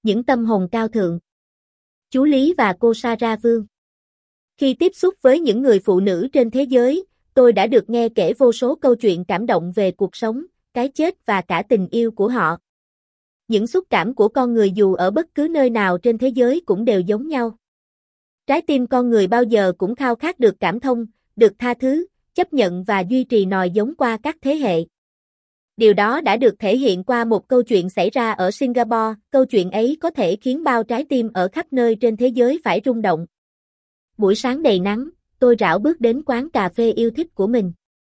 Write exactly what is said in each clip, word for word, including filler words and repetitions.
Những tâm hồn cao thượng. Chú Lý và cô Sarah Vương. Khi tiếp xúc với những người phụ nữ trên thế giới, tôi đã được nghe kể vô số câu chuyện cảm động về cuộc sống, cái chết và cả tình yêu của họ. Những xúc cảm của con người dù ở bất cứ nơi nào trên thế giới cũng đều giống nhau. Trái tim con người bao giờ cũng khao khát được cảm thông, được tha thứ, chấp nhận và duy trì nòi giống qua các thế hệ. Điều đó đã được thể hiện qua một câu chuyện xảy ra ở Singapore, câu chuyện ấy có thể khiến bao trái tim ở khắp nơi trên thế giới phải rung động. Buổi sáng đầy nắng, tôi rảo bước đến quán cà phê yêu thích của mình.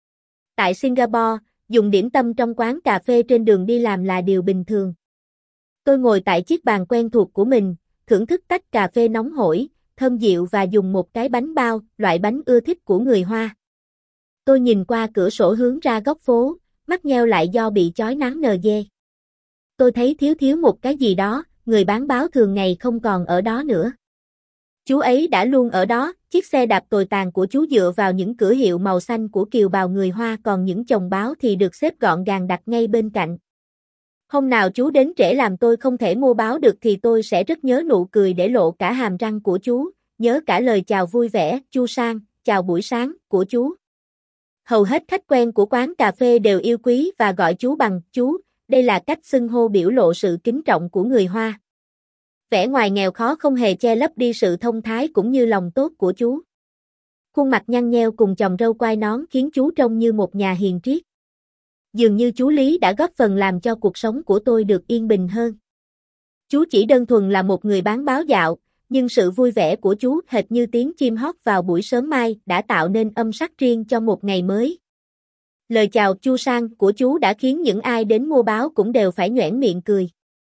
Tại Singapore, dùng điểm tâm trong quán cà phê trên đường đi làm là điều bình thường. Tôi ngồi tại chiếc bàn quen thuộc của mình, thưởng thức tách cà phê nóng hổi, thơm dịu và dùng một cái bánh bao, loại bánh ưa thích của người Hoa. Tôi nhìn qua cửa sổ hướng ra góc phố, mắt nheo lại do bị chói nắng nờ dê. Tôi thấy thiếu thiếu một cái gì đó, người bán báo thường ngày không còn ở đó nữa. Chú ấy đã luôn ở đó, chiếc xe đạp tồi tàn của chú dựa vào những cửa hiệu màu xanh của kiều bào người Hoa, còn những chồng báo thì được xếp gọn gàng đặt ngay bên cạnh. Hôm nào chú đến trễ làm tôi không thể mua báo được thì tôi sẽ rất nhớ nụ cười để lộ cả hàm răng của chú, nhớ cả lời chào vui vẻ, Chu Sang, chào buổi sáng, của chú. Hầu hết khách quen của quán cà phê đều yêu quý và gọi chú bằng chú, đây là cách xưng hô biểu lộ sự kính trọng của người Hoa. Vẻ ngoài nghèo khó không hề che lấp đi sự thông thái cũng như lòng tốt của chú. Khuôn mặt nhăn nheo cùng chòm râu quai nón khiến chú trông như một nhà hiền triết. Dường như chú Lý đã góp phần làm cho cuộc sống của tôi được yên bình hơn. Chú chỉ đơn thuần là một người bán báo dạo, nhưng sự vui vẻ của chú hệt như tiếng chim hót vào buổi sớm mai đã tạo nên âm sắc riêng cho một ngày mới. Lời chào Chu Sang của chú đã khiến những ai đến mua báo cũng đều phải nhoẻn miệng cười.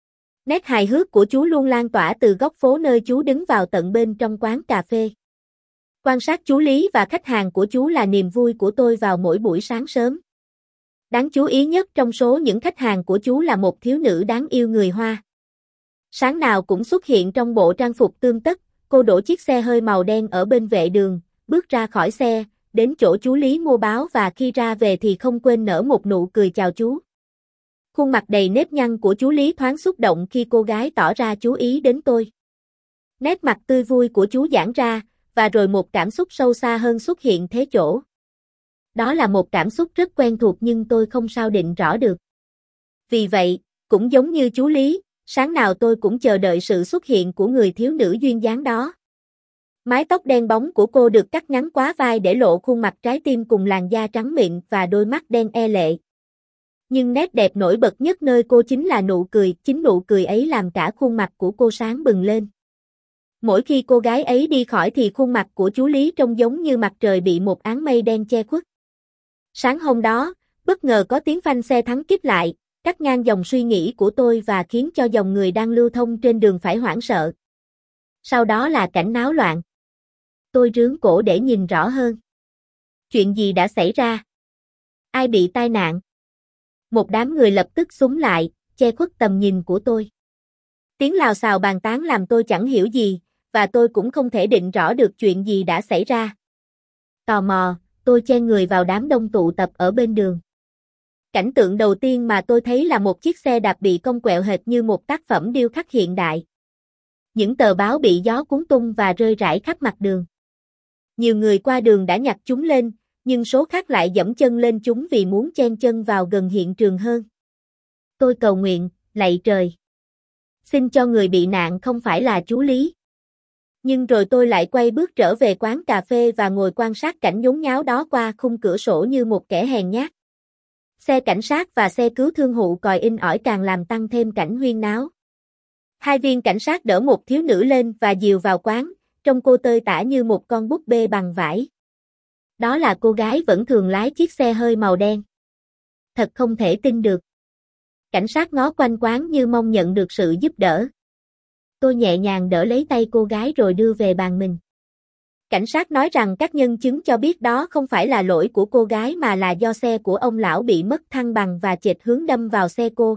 Nét hài hước của chú luôn lan tỏa từ góc phố nơi chú đứng vào tận bên trong quán cà phê. Quan sát chú Lý và khách hàng của chú là niềm vui của tôi vào mỗi buổi sáng sớm. Đáng chú ý nhất trong số những khách hàng của chú là một thiếu nữ đáng yêu người Hoa. Sáng nào cũng xuất hiện trong bộ trang phục tươm tất, cô đổ chiếc xe hơi màu đen ở bên vệ đường, bước ra khỏi xe, đến chỗ chú Lý mua báo và khi ra về thì không quên nở một nụ cười chào chú. Khuôn mặt đầy nếp nhăn của chú Lý thoáng xúc động khi cô gái tỏ ra chú ý đến tôi. Nét mặt tươi vui của chú giãn ra, và rồi một cảm xúc sâu xa hơn xuất hiện thế chỗ. Đó là một cảm xúc rất quen thuộc nhưng tôi không sao định rõ được. Vì vậy, cũng giống như chú Lý, sáng nào tôi cũng chờ đợi sự xuất hiện của người thiếu nữ duyên dáng đó. Mái tóc đen bóng của cô được cắt ngắn quá vai để lộ khuôn mặt trái tim cùng làn da trắng mịn và đôi mắt đen e lệ. Nhưng nét đẹp nổi bật nhất nơi cô chính là nụ cười, chính nụ cười ấy làm cả khuôn mặt của cô sáng bừng lên. Mỗi khi cô gái ấy đi khỏi thì khuôn mặt của chú Lý trông giống như mặt trời bị một áng mây đen che khuất. Sáng hôm đó, bất ngờ có tiếng phanh xe thắng kích lại, cắt ngang dòng suy nghĩ của tôi và khiến cho dòng người đang lưu thông trên đường phải hoảng sợ. Sau đó là cảnh náo loạn. Tôi rướn cổ để nhìn rõ hơn. Chuyện gì đã xảy ra? Ai bị tai nạn? Một đám người lập tức xúm lại, che khuất tầm nhìn của tôi. Tiếng lào xào bàn tán làm tôi chẳng hiểu gì, và tôi cũng không thể định rõ được chuyện gì đã xảy ra. Tò mò, tôi chen người vào đám đông tụ tập ở bên đường. Cảnh tượng đầu tiên mà tôi thấy là một chiếc xe đạp bị cong quẹo hệt như một tác phẩm điêu khắc hiện đại. Những tờ báo bị gió cuốn tung và rơi rải khắp mặt đường. Nhiều người qua đường đã nhặt chúng lên, nhưng số khác lại giẫm chân lên chúng vì muốn chen chân vào gần hiện trường hơn. Tôi cầu nguyện, lạy trời. Xin cho người bị nạn không phải là chú Lý. Nhưng rồi tôi lại quay bước trở về quán cà phê và ngồi quan sát cảnh nhốn nháo đó qua khung cửa sổ như một kẻ hèn nhát. Xe cảnh sát và xe cứu thương hụ còi inh ỏi càng làm tăng thêm cảnh huyên náo. Hai viên cảnh sát đỡ một thiếu nữ lên và dìu vào quán, trông cô tơi tả như một con búp bê bằng vải. Đó là cô gái vẫn thường lái chiếc xe hơi màu đen. Thật không thể tin được. Cảnh sát ngó quanh quán như mong nhận được sự giúp đỡ. Tôi nhẹ nhàng đỡ lấy tay cô gái rồi đưa về bàn mình. Cảnh sát nói rằng các nhân chứng cho biết đó không phải là lỗi của cô gái mà là do xe của ông lão bị mất thăng bằng và chệch hướng đâm vào xe cô.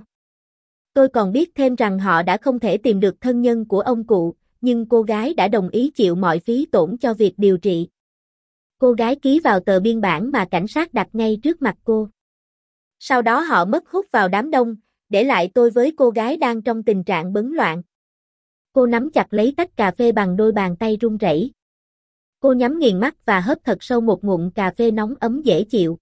Tôi còn biết thêm rằng họ đã không thể tìm được thân nhân của ông cụ, nhưng cô gái đã đồng ý chịu mọi phí tổn cho việc điều trị. Cô gái ký vào tờ biên bản mà cảnh sát đặt ngay trước mặt cô. Sau đó họ mất hút vào đám đông, để lại tôi với cô gái đang trong tình trạng bấn loạn. Cô nắm chặt lấy tách cà phê bằng đôi bàn tay run rẩy. Cô nhắm nghiền mắt và hớp thật sâu một ngụm cà phê nóng ấm dễ chịu.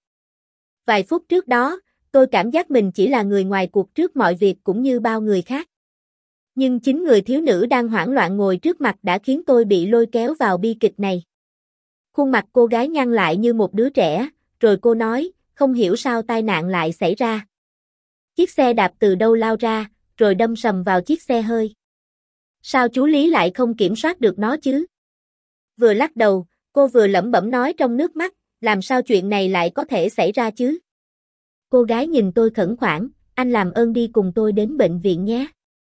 Vài phút trước đó, tôi cảm giác mình chỉ là người ngoài cuộc trước mọi việc cũng như bao người khác. Nhưng chính người thiếu nữ đang hoảng loạn ngồi trước mặt đã khiến tôi bị lôi kéo vào bi kịch này. Khuôn mặt cô gái nhăn lại như một đứa trẻ, rồi cô nói, không hiểu sao tai nạn lại xảy ra. Chiếc xe đạp từ đâu lao ra, rồi đâm sầm vào chiếc xe hơi. Sao chú Lý lại không kiểm soát được nó chứ? Vừa lắc đầu, cô vừa lẩm bẩm nói trong nước mắt, làm sao chuyện này lại có thể xảy ra chứ? Cô gái nhìn tôi khẩn khoản, anh làm ơn đi cùng tôi đến bệnh viện nhé.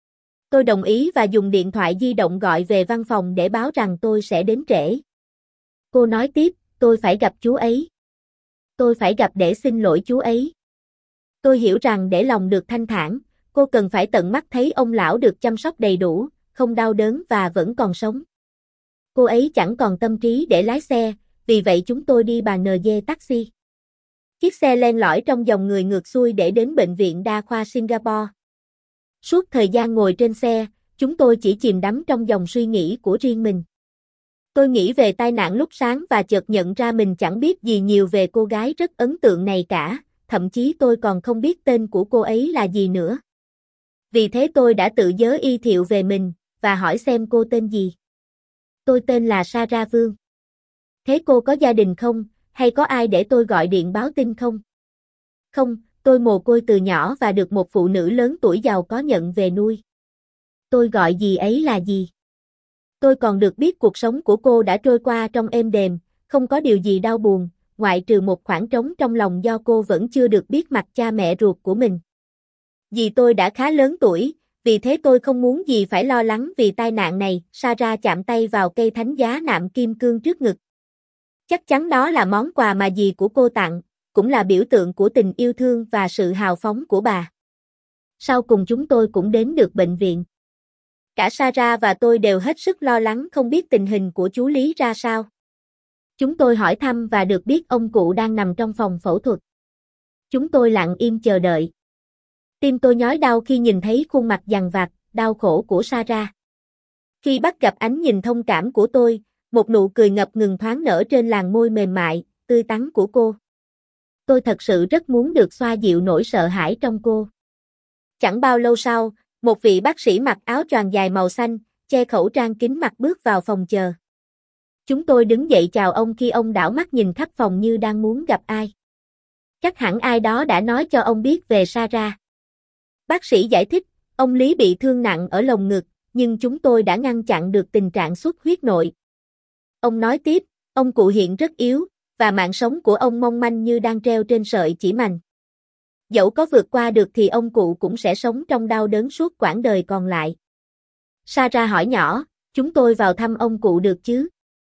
Tôi đồng ý và dùng điện thoại di động gọi về văn phòng để báo rằng tôi sẽ đến trễ. Cô nói tiếp, tôi phải gặp chú ấy. Tôi phải gặp để xin lỗi chú ấy. Tôi hiểu rằng để lòng được thanh thản, cô cần phải tận mắt thấy ông lão được chăm sóc đầy đủ, không đau đớn và vẫn còn sống. Cô ấy chẳng còn tâm trí để lái xe, vì vậy chúng tôi đi bằng en giê taxi. Chiếc xe len lỏi trong dòng người ngược xuôi để đến bệnh viện đa khoa Singapore. Suốt thời gian ngồi trên xe, chúng tôi chỉ chìm đắm trong dòng suy nghĩ của riêng mình. Tôi nghĩ về tai nạn lúc sáng và chợt nhận ra mình chẳng biết gì nhiều về cô gái rất ấn tượng này cả, thậm chí tôi còn không biết tên của cô ấy là gì nữa. Vì thế tôi đã tự giới y thiệu về mình, và hỏi xem cô tên gì. Tôi tên là Sarah Vương. Thế cô có gia đình không, hay có ai để tôi gọi điện báo tin không? Không, tôi mồ côi từ nhỏ và được một phụ nữ lớn tuổi giàu có nhận về nuôi. Tôi gọi dì ấy là gì? Tôi còn được biết cuộc sống của cô đã trôi qua trong êm đềm, không có điều gì đau buồn, ngoại trừ một khoảng trống trong lòng do cô vẫn chưa được biết mặt cha mẹ ruột của mình. Dì tôi đã khá lớn tuổi, vì thế tôi không muốn dì phải lo lắng vì tai nạn này. Sarah chạm tay vào cây thánh giá nạm kim cương trước ngực. Chắc chắn đó là món quà mà dì của cô tặng, cũng là biểu tượng của tình yêu thương và sự hào phóng của bà. Sau cùng chúng tôi cũng đến được bệnh viện. Cả Sarah và tôi đều hết sức lo lắng không biết tình hình của chú Lý ra sao. Chúng tôi hỏi thăm và được biết ông cụ đang nằm trong phòng phẫu thuật. Chúng tôi lặng im chờ đợi. Tim tôi nhói đau khi nhìn thấy khuôn mặt dằn vặt, đau khổ của Sarah. Khi bắt gặp ánh nhìn thông cảm của tôi, một nụ cười ngập ngừng thoáng nở trên làn môi mềm mại, tươi tắn của cô. Tôi thật sự rất muốn được xoa dịu nỗi sợ hãi trong cô. Chẳng bao lâu sau, một vị bác sĩ mặc áo choàng dài màu xanh, che khẩu trang kính mặt bước vào phòng chờ. Chúng tôi đứng dậy chào ông khi ông đảo mắt nhìn khắp phòng như đang muốn gặp ai. Chắc hẳn ai đó đã nói cho ông biết về Sarah. Bác sĩ giải thích, ông Lý bị thương nặng ở lồng ngực, nhưng chúng tôi đã ngăn chặn được tình trạng xuất huyết nội. Ông nói tiếp, ông cụ hiện rất yếu, và mạng sống của ông mong manh như đang treo trên sợi chỉ mành. Dẫu có vượt qua được thì ông cụ cũng sẽ sống trong đau đớn suốt quãng đời còn lại. Sarah hỏi nhỏ, chúng tôi vào thăm ông cụ được chứ?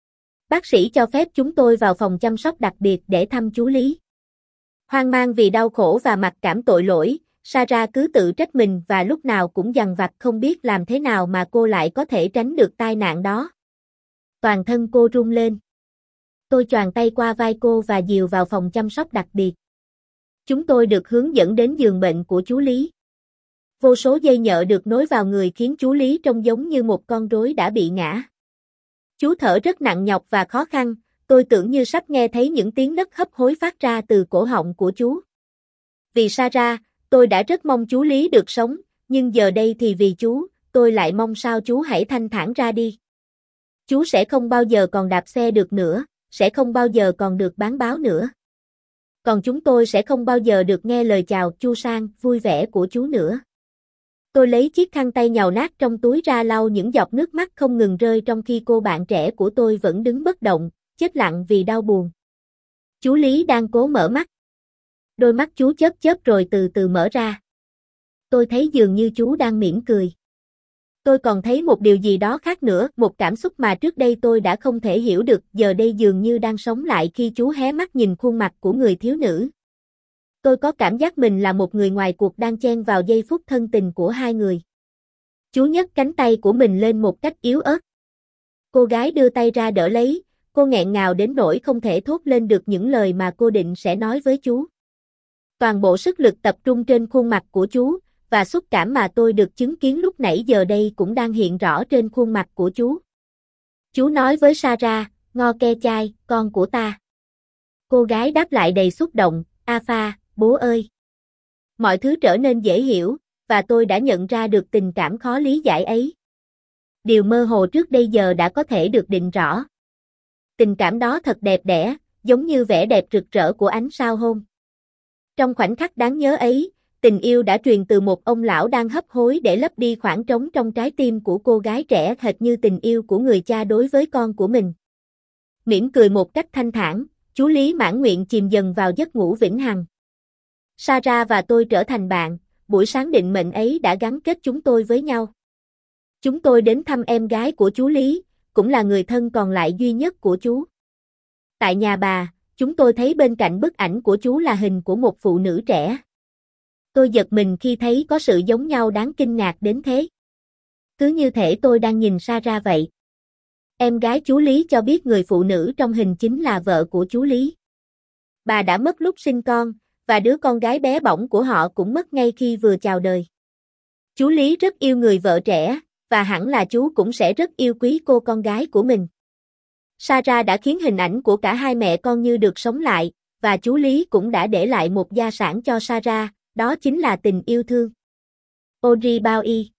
Bác sĩ cho phép chúng tôi vào phòng chăm sóc đặc biệt để thăm chú Lý. Hoang mang vì đau khổ và mặc cảm tội lỗi, Sarah cứ tự trách mình và lúc nào cũng dằn vặt không biết làm thế nào mà cô lại có thể tránh được tai nạn đó. Toàn thân cô run lên. Tôi choàng tay qua vai cô và dìu vào phòng chăm sóc đặc biệt. Chúng tôi được hướng dẫn đến giường bệnh của chú Lý. Vô số dây nhợ được nối vào người khiến chú Lý trông giống như một con rối đã bị ngã. Chú thở rất nặng nhọc và khó khăn, tôi tưởng như sắp nghe thấy những tiếng nấc hấp hối phát ra từ cổ họng của chú. Vì Sarah, tôi đã rất mong chú Lý được sống, nhưng giờ đây thì vì chú, tôi lại mong sao chú hãy thanh thản ra đi. Chú sẽ không bao giờ còn đạp xe được nữa, sẽ không bao giờ còn được bán báo nữa. Còn chúng tôi sẽ không bao giờ được nghe lời chào chu sang, vui vẻ của chú nữa. Tôi lấy chiếc khăn tay nhàu nát trong túi ra lau những giọt nước mắt không ngừng rơi trong khi cô bạn trẻ của tôi vẫn đứng bất động, chết lặng vì đau buồn. Chú Lý đang cố mở mắt. Đôi mắt chú chớp chớp rồi từ từ mở ra. Tôi thấy dường như chú đang mỉm cười. Tôi còn thấy một điều gì đó khác nữa, một cảm xúc mà trước đây tôi đã không thể hiểu được, giờ đây dường như đang sống lại khi chú hé mắt nhìn khuôn mặt của người thiếu nữ. Tôi có cảm giác mình là một người ngoài cuộc đang chen vào giây phút thân tình của hai người. Chú nhấc cánh tay của mình lên một cách yếu ớt. Cô gái đưa tay ra đỡ lấy, cô nghẹn ngào đến nỗi không thể thốt lên được những lời mà cô định sẽ nói với chú. Toàn bộ sức lực tập trung trên khuôn mặt của chú, và xúc cảm mà tôi được chứng kiến lúc nãy giờ đây cũng đang hiện rõ trên khuôn mặt của chú. Chú nói với Sarah, Ngo ke chai, con của ta. Cô gái đáp lại đầy xúc động, Alpha, bố ơi. Mọi thứ trở nên dễ hiểu, và tôi đã nhận ra được tình cảm khó lý giải ấy. Điều mơ hồ trước đây giờ đã có thể được định rõ. Tình cảm đó thật đẹp đẽ, giống như vẻ đẹp rực rỡ của ánh sao hôm. Trong khoảnh khắc đáng nhớ ấy, tình yêu đã truyền từ một ông lão đang hấp hối để lấp đi khoảng trống trong trái tim của cô gái trẻ hệt như tình yêu của người cha đối với con của mình. Mỉm cười một cách thanh thản, chú Lý mãn nguyện chìm dần vào giấc ngủ vĩnh hằng. Sarah và tôi trở thành bạn, buổi sáng định mệnh ấy đã gắn kết chúng tôi với nhau. Chúng tôi đến thăm em gái của chú Lý, cũng là người thân còn lại duy nhất của chú. Tại nhà bà, chúng tôi thấy bên cạnh bức ảnh của chú là hình của một phụ nữ trẻ. Tôi giật mình khi thấy có sự giống nhau đáng kinh ngạc đến thế. Cứ như thể tôi đang nhìn Sarah vậy. Em gái chú Lý cho biết người phụ nữ trong hình chính là vợ của chú Lý. Bà đã mất lúc sinh con, và đứa con gái bé bỏng của họ cũng mất ngay khi vừa chào đời. Chú Lý rất yêu người vợ trẻ, và hẳn là chú cũng sẽ rất yêu quý cô con gái của mình. Sarah đã khiến hình ảnh của cả hai mẹ con như được sống lại, và chú Lý cũng đã để lại một gia sản cho Sarah, đó chính là tình yêu thương. Audrey Bao Y